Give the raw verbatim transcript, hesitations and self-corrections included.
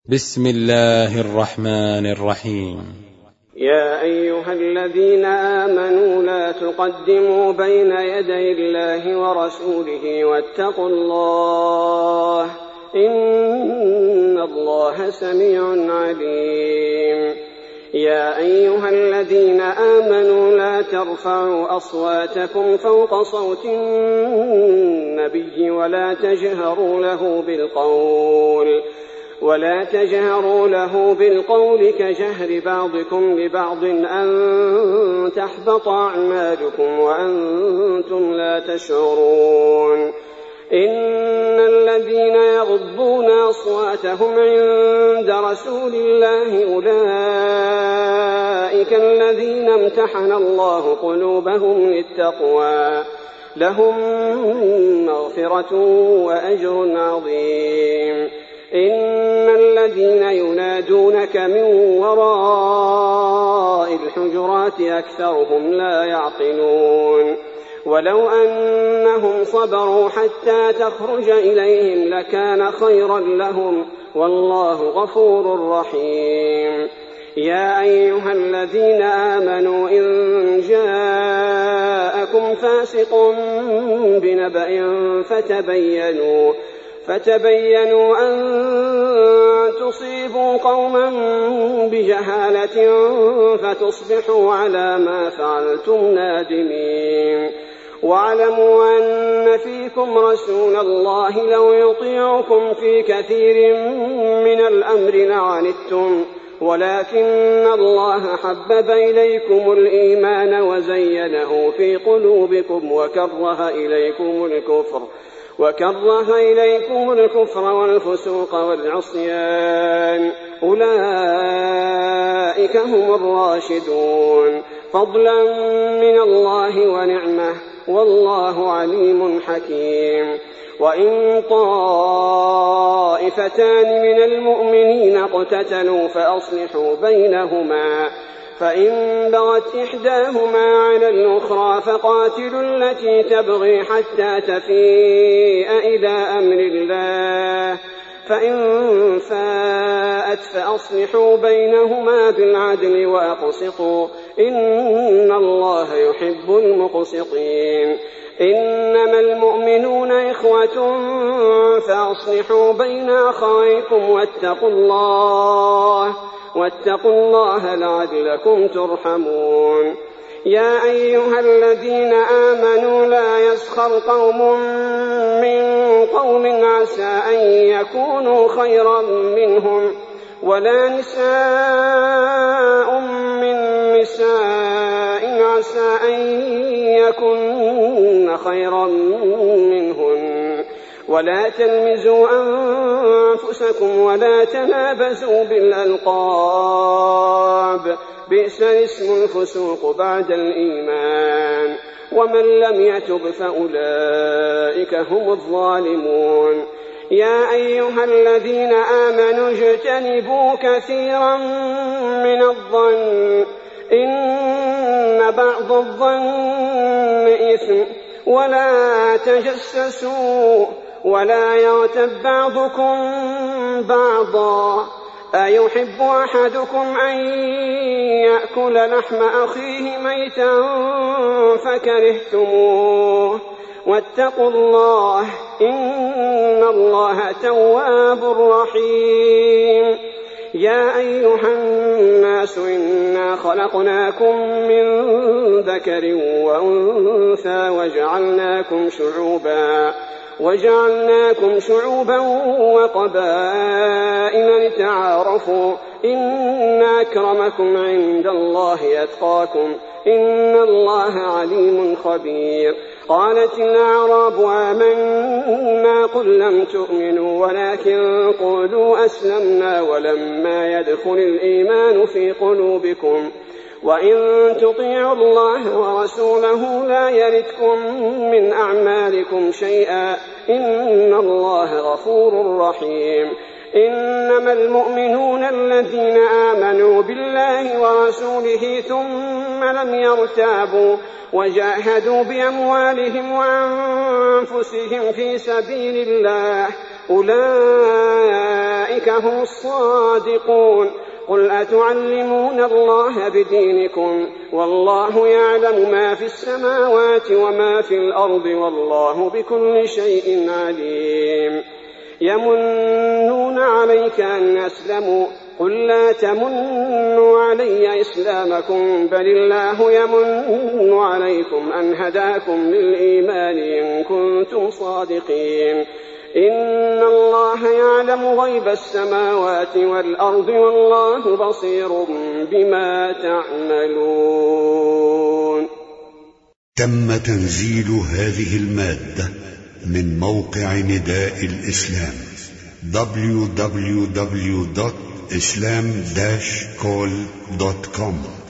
بسم الله الرحمن الرحيم. يا أيها الذين آمنوا لا تقدموا بين يدي الله ورسوله واتقوا الله إن الله سميع عليم. يا أيها الذين آمنوا لا ترفعوا أصواتكم فوق صوت النبي ولا تجهروا له بالقول ولا تجهروا له بالقول كجهر بعضكم لبعض أن تحبط أعمالكم وأنتم لا تشعرون. إن الذين يغضون أصواتهم عند رسول الله أولئك الذين امتحن الله قلوبهم للتقوى لهم مغفرة وأجر عظيم. إن الذين ينادونك من وراء الحجرات أكثرهم لا يعقلون. ولو أنهم صبروا حتى تخرج إليهم لكان خيرا لهم والله غفور رحيم. يا أيها الذين آمنوا إن جاءكم فاسق بنبأ فتبينوا فتبينوا أن تصيبوا قوما بجهالة فتصبحوا على ما فعلتم نادمين. واعلموا أن فيكم رسول الله لو يطيعكم في كثير من الأمر لعنتم ولكن الله حبب إليكم الإيمان وزينه في قلوبكم وكره إليكم الكفر وكره إليكم الكفر والفسوق والعصيان أولئك هم الراشدون فضلا من الله ونعمه والله عليم حكيم. وإن طائفتان من المؤمنين اقتتلوا فأصلحوا بينهما فإن بغت إحداهما على الأخرى فقاتلوا التي تبغي حتى تفيء إلى أمر الله فإن فاءت فأصلحوا بينهما بالعدل وأقسطوا إن الله يحب المقسطين. إنما المؤمنون إخوة فأصلحوا بين أخويكم واتقوا الله واتقوا الله لعلكم ترحمون. يا أيها الذين آمنوا لا يسخر قوم من قوم عسى أن يكونوا خيرا منهم ولا نساء من نساء عسى أن يكون خيرا منهن ولا تلمزوا أنفسكم ولا تنابزوا بالألقاب بئس الاسم الفسوق بعد الإيمان ومن لم يتب فأولئك هم الظالمون. يا أيها الذين آمنوا اجتنبوا كثيرا من الظن إن بعض الظن إثم ولا تجسسوا ولا يغتب بعضكم بعضا أيحب أحدكم أن يأكل لحم أخيه ميتا فكرهتموه واتقوا الله إن الله تواب رحيم. يا أيها الناس إنا خلقناكم من ذكر وأنثى وجعلناكم شعوبا وجعلناكم شعوبا وقبائل لتعارفوا إن أكرمكم عند الله أتقاكم إن الله عليم خبير. قالت الأعراب آمنا قل لم تؤمنوا ولكن قولوا أسلمنا ولما يدخل الإيمان في قلوبكم وإن تطيعوا الله ورسوله لا يلتكم من أعمالكم شيئا إن الله غفور رحيم. إنما المؤمنون الذين آمنوا بالله ورسوله ثم لم يرتابوا وجاهدوا بأموالهم وأنفسهم في سبيل الله أولئك أولئك هم الصادقون. قل أتعلمون الله بدينكم والله يعلم ما في السماوات وما في الأرض والله بكل شيء عليم. يمنون عليك أن أسلموا قل لا تمنوا علي إسلامكم بل الله يمن عليكم أن هداكم للإيمان إن كنتم صادقين. إن الله يعلم غيب السماوات والأرض والله بصير بما تعملون. تم تنزيل هذه المادة من موقع نداء الإسلام دبليو دبليو دبليو دوت إسلام داش كول دوت كوم.